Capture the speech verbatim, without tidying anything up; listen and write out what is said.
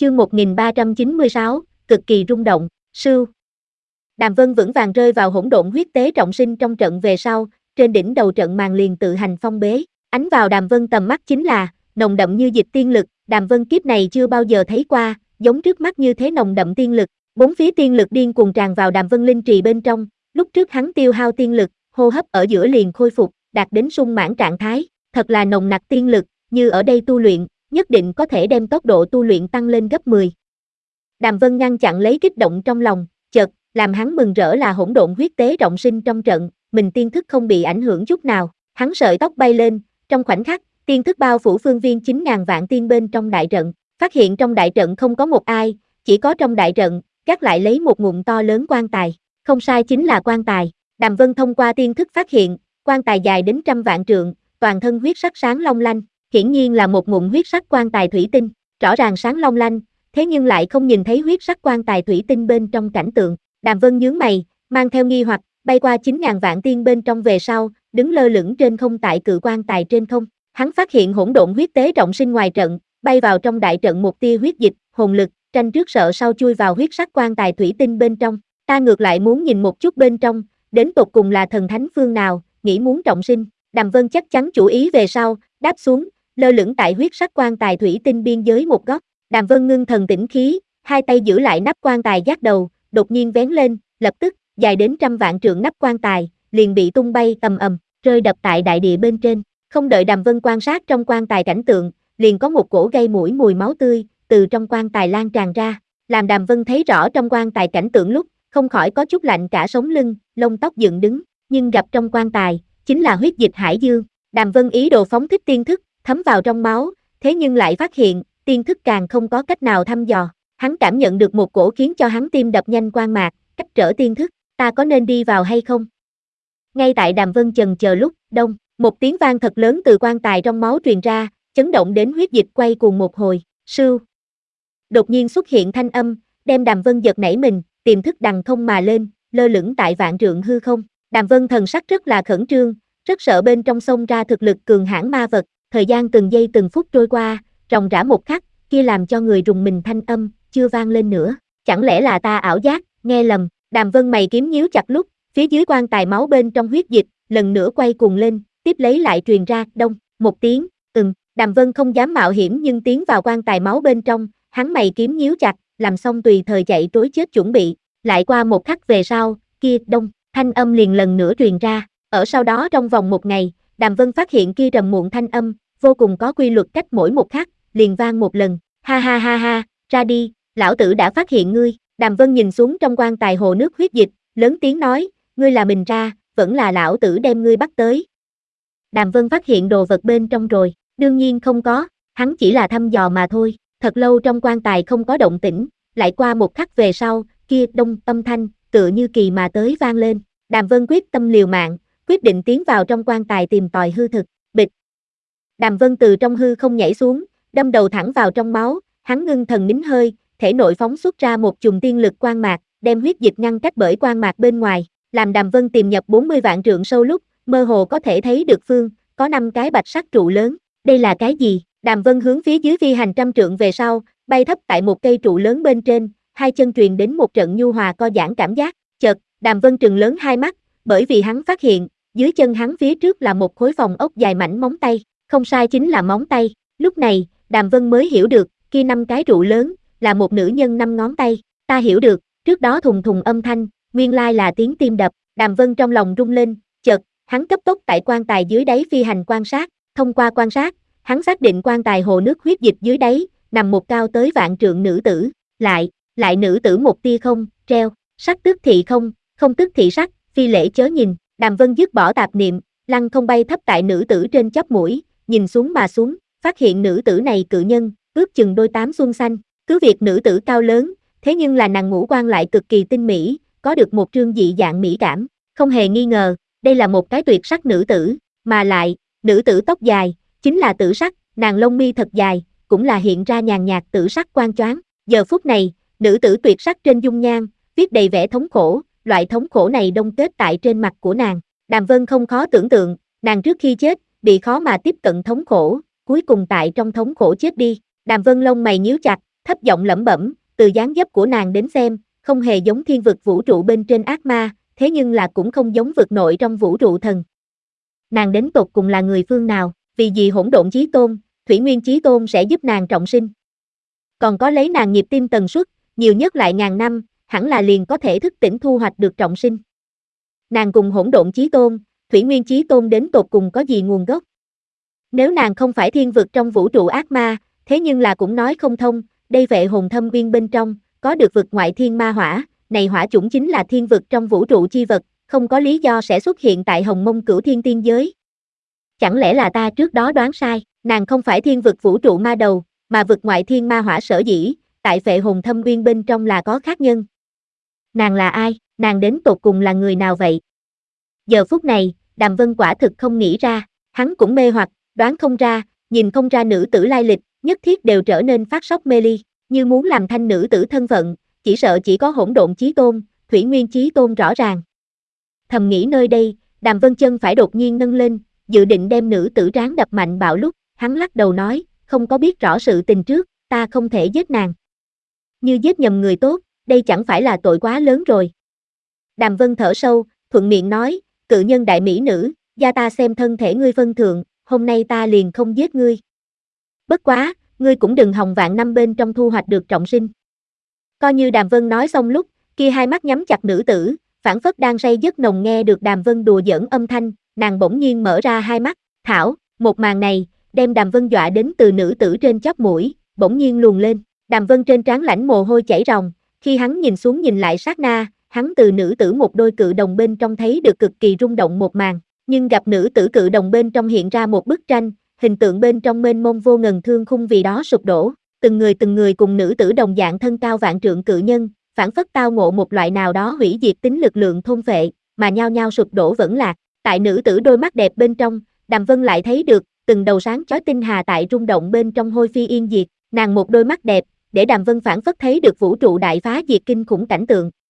Chương một nghìn ba trăm chín mươi sáu, cực kỳ rung động, sưu. Đàm Vân vững vàng rơi vào hỗn độn huyết tế trọng sinh trong trận về sau, trên đỉnh đầu trận màn liền tự hành phong bế, ánh vào Đàm Vân tầm mắt chính là nồng đậm như dịch tiên lực, Đàm Vân kiếp này chưa bao giờ thấy qua, giống trước mắt như thế nồng đậm tiên lực, bốn phía tiên lực điên cuồng tràn vào Đàm Vân linh trì bên trong, lúc trước hắn tiêu hao tiên lực, hô hấp ở giữa liền khôi phục, đạt đến sung mãn trạng thái, thật là nồng nặc tiên lực, như ở đây tu luyện, nhất định có thể đem tốc độ tu luyện tăng lên gấp mười. Đàm Vân ngăn chặn lấy kích động trong lòng, chợt, làm hắn mừng rỡ là hỗn độn huyết tế trọng sinh trong trận, mình tiên thức không bị ảnh hưởng chút nào, hắn sợi tóc bay lên, trong khoảnh khắc, tiên thức bao phủ phương viên chín ngàn vạn tiên bên trong đại trận, phát hiện trong đại trận không có một ai, chỉ có trong đại trận, gác lại lấy một ngụm to lớn quan tài, không sai chính là quan tài, Đàm Vân thông qua tiên thức phát hiện, quan tài dài đến trăm vạn trượng, toàn thân huyết sắc sáng long lanh, hiển nhiên là một ngụm huyết sắc quan tài thủy tinh, rõ ràng sáng long lanh, thế nhưng lại không nhìn thấy huyết sắc quan tài thủy tinh bên trong cảnh tượng. Đàm Vân nhướng mày, mang theo nghi hoặc, bay qua chín ngàn vạn tiên bên trong về sau, đứng lơ lửng trên không tại cự quan tài trên không. Hắn phát hiện hỗn độn huyết tế trọng sinh ngoài trận, bay vào trong đại trận một tia huyết dịch, hồn lực, tranh trước sợ sau chui vào huyết sắc quan tài thủy tinh bên trong. Ta ngược lại muốn nhìn một chút bên trong, đến tột cùng là thần thánh phương nào, nghĩ muốn trọng sinh. Đàm Vân chắc chắn chủ ý về sau, đáp xuống, lơ lửng tại huyết sắc quan tài thủy tinh biên giới một góc. Đàm Vân ngưng thần tĩnh khí, hai tay giữ lại nắp quan tài giác đầu, đột nhiên vén lên, lập tức, dài đến trăm vạn trượng nắp quan tài, liền bị tung bay ầm ầm, rơi đập tại đại địa bên trên. Không đợi Đàm Vân quan sát trong quan tài cảnh tượng, liền có một cổ gây mũi mùi máu tươi, từ trong quan tài lan tràn ra. Làm Đàm Vân thấy rõ trong quan tài cảnh tượng lúc, không khỏi có chút lạnh cả sống lưng, lông tóc dựng đứng, nhưng gặp trong quan tài, chính là huyết dịch hải dương. Đàm Vân ý đồ phóng thích tiên thức, thấm vào trong máu, thế nhưng lại phát hiện, tiên thức càng không có cách nào thăm dò. Hắn cảm nhận được một cổ khiến cho hắn tim đập nhanh quan mạc, cách trở tiên thức, ta có nên đi vào hay không? Ngay tại Đàm Vân chần chờ lúc, đông, một tiếng vang thật lớn từ quan tài trong máu truyền ra, chấn động đến huyết dịch quay cuồng một hồi, sưu. Đột nhiên xuất hiện thanh âm, đem Đàm Vân giật nảy mình, tiềm thức đằng không mà lên, lơ lửng tại vạn trượng hư không. Đàm Vân thần sắc rất là khẩn trương, rất sợ bên trong xông ra thực lực cường hãn ma vật, thời gian từng giây từng phút trôi qua, ròng rã một khắc, kia làm cho người rùng mình thanh âm, chưa vang lên nữa. Chẳng lẽ là ta ảo giác, nghe lầm, Đàm Vân mày kiếm nhíu chặt lúc, phía dưới quan tài máu bên trong huyết dịch, lần nữa quay cuồng lên, tiếp lấy lại truyền ra, đông, một tiếng, ừm, Đàm Vân không dám mạo hiểm nhưng tiến vào quan tài máu bên trong, hắn mày kiếm nhíu chặt, làm xong tùy thời chạy trối chết chuẩn bị, lại qua một khắc về sau, kia, đông, thanh âm liền lần nữa truyền ra, ở sau đó trong vòng một ngày, Đàm Vân phát hiện kia trầm muộn thanh âm, vô cùng có quy luật cách mỗi một khắc, liền vang một lần, ha ha ha ha, ra đi, lão tử đã phát hiện ngươi. Đàm Vân nhìn xuống trong quan tài hồ nước huyết dịch, lớn tiếng nói, ngươi là mình ra, vẫn là lão tử đem ngươi bắt tới. Đàm Vân phát hiện đồ vật bên trong rồi, đương nhiên không có, hắn chỉ là thăm dò mà thôi, thật lâu trong quan tài không có động tĩnh, lại qua một khắc về sau, kia đông âm thanh, tựa như kỳ mà tới vang lên, Đàm Vân quyết tâm liều mạng, quyết định tiến vào trong quan tài tìm tòi hư thực, bịch. Đàm Vân từ trong hư không nhảy xuống, đâm đầu thẳng vào trong máu, hắn ngưng thần nín hơi, thể nội phóng xuất ra một chùm tiên lực quang mạc, đem huyết dịch ngăn cách bởi quang mạc bên ngoài, làm Đàm Vân tìm nhập bốn mươi vạn trượng sâu lúc, mơ hồ có thể thấy được phương, có năm cái bạch sắc trụ lớn, đây là cái gì? Đàm Vân hướng phía dưới phi hành trăm trượng về sau, bay thấp tại một cây trụ lớn bên trên, hai chân truyền đến một trận nhu hòa co giãn cảm giác, chợt, Đàm Vân trừng lớn hai mắt, bởi vì hắn phát hiện, dưới chân hắn phía trước là một khối phòng ốc dài mảnh móng tay, không sai chính là móng tay, lúc này, Đàm Vân mới hiểu được, kia năm cái trụ lớn, là một nữ nhân năm ngón tay, ta hiểu được, trước đó thùng thùng âm thanh, nguyên lai là tiếng tim đập, Đàm Vân trong lòng rung lên, chợt, hắn cấp tốc tại quan tài dưới đáy phi hành quan sát, thông qua quan sát, hắn xác định quan tài hồ nước huyết dịch dưới đáy, nằm một cao tới vạn trượng nữ tử, lại, lại nữ tử một tia không, treo, sắc tức thị không, không tức thị sắc, phi lễ chớ nhìn, Đàm Vân dứt bỏ tạp niệm, lăng không bay thấp tại nữ tử trên chóp mũi, nhìn xuống mà xuống, phát hiện nữ tử này cự nhân, ước chừng đôi tám xuân xanh, cứ việc nữ tử cao lớn, thế nhưng là nàng ngũ quan lại cực kỳ tinh mỹ, có được một trương dị dạng mỹ cảm, không hề nghi ngờ, đây là một cái tuyệt sắc nữ tử, mà lại, nữ tử tóc dài, chính là tử sắc, nàng lông mi thật dài, cũng là hiện ra nhàn nhạt tử sắc quang choáng, giờ phút này, nữ tử tuyệt sắc trên dung nhan, viết đầy vẻ thống khổ, loại thống khổ này đông kết tại trên mặt của nàng, Đàm Vân không khó tưởng tượng, nàng trước khi chết, bị khó mà tiếp cận thống khổ, cuối cùng tại trong thống khổ chết đi, Đàm Vân lông mày nhíu chặt, thấp giọng lẩm bẩm, từ dáng dấp của nàng đến xem, không hề giống thiên vực vũ trụ bên trên ác ma, thế nhưng là cũng không giống vực nội trong vũ trụ thần. Nàng đến tột cùng là người phương nào, vì gì hỗn độn chí tôn, thủy nguyên chí tôn sẽ giúp nàng trọng sinh. Còn có lấy nàng nhịp tim tần suất, nhiều nhất lại ngàn năm, hẳn là liền có thể thức tỉnh thu hoạch được trọng sinh. Nàng cùng hỗn độn chí tôn, thủy nguyên chí tôn đến tột cùng có gì nguồn gốc? Nếu nàng không phải thiên vực trong vũ trụ ác ma, thế nhưng là cũng nói không thông, đây vệ hồn thâm uyên bên trong, có được vực ngoại thiên ma hỏa, này hỏa chủng chính là thiên vực trong vũ trụ chi vật, không có lý do sẽ xuất hiện tại Hồng Mông Cửu Thiên Tiên giới. Chẳng lẽ là ta trước đó đoán sai, nàng không phải thiên vực vũ trụ ma đầu, mà vực ngoại thiên ma hỏa sở dĩ, tại vệ hồn thâm uyên bên trong là có khác nhân. Nàng là ai, nàng đến tột cùng là người nào vậy? Giờ phút này, Đàm Vân quả thực không nghĩ ra, hắn cũng mê hoặc, đoán không ra, nhìn không ra nữ tử lai lịch, nhất thiết đều trở nên phát sốc mê ly, như muốn làm thanh nữ tử thân phận, chỉ sợ chỉ có hỗn độn chí tôn, thủy nguyên chí tôn rõ ràng. Thầm nghĩ nơi đây, Đàm Vân chân phải đột nhiên nâng lên, dự định đem nữ tử tráng đập mạnh bạo lúc, hắn lắc đầu nói, không có biết rõ sự tình trước, ta không thể giết nàng. Như giết nhầm người tốt, đây chẳng phải là tội quá lớn rồi. Đàm Vân thở sâu, thuận miệng nói, cự nhân đại mỹ nữ, gia ta xem thân thể ngươi phân thượng, hôm nay ta liền không giết ngươi. Bất quá, ngươi cũng đừng hòng vạn năm bên trong thu hoạch được trọng sinh. Coi như Đàm Vân nói xong lúc, kia hai mắt nhắm chặt nữ tử, phảng phất đang say giấc nồng nghe được Đàm Vân đùa giỡn âm thanh, nàng bỗng nhiên mở ra hai mắt, thảo, một màn này, đem Đàm Vân dọa đến từ nữ tử trên chóp mũi, bỗng nhiên luồn lên, Đàm Vân trên trán lãnh mồ hôi chảy ròng, khi hắn nhìn xuống nhìn lại sát na, hắn từ nữ tử một đôi cự đồng bên trong thấy được cực kỳ rung động một màn, nhưng gặp nữ tử cự đồng bên trong hiện ra một bức tranh, hình tượng bên trong mênh mông vô ngần thương khung vì đó sụp đổ, từng người từng người cùng nữ tử đồng dạng thân cao vạn trượng cự nhân, phản phất tao ngộ một loại nào đó hủy diệt tính lực lượng thôn phệ, mà nhao nhao sụp đổ vẫn lạc, tại nữ tử đôi mắt đẹp bên trong, Đàm Vân lại thấy được, từng đầu sáng chói tinh hà tại rung động bên trong hôi phi yên diệt, nàng một đôi mắt đẹp, để Đàm Vân phản phất thấy được vũ trụ đại phá diệt kinh khủng cảnh tượng,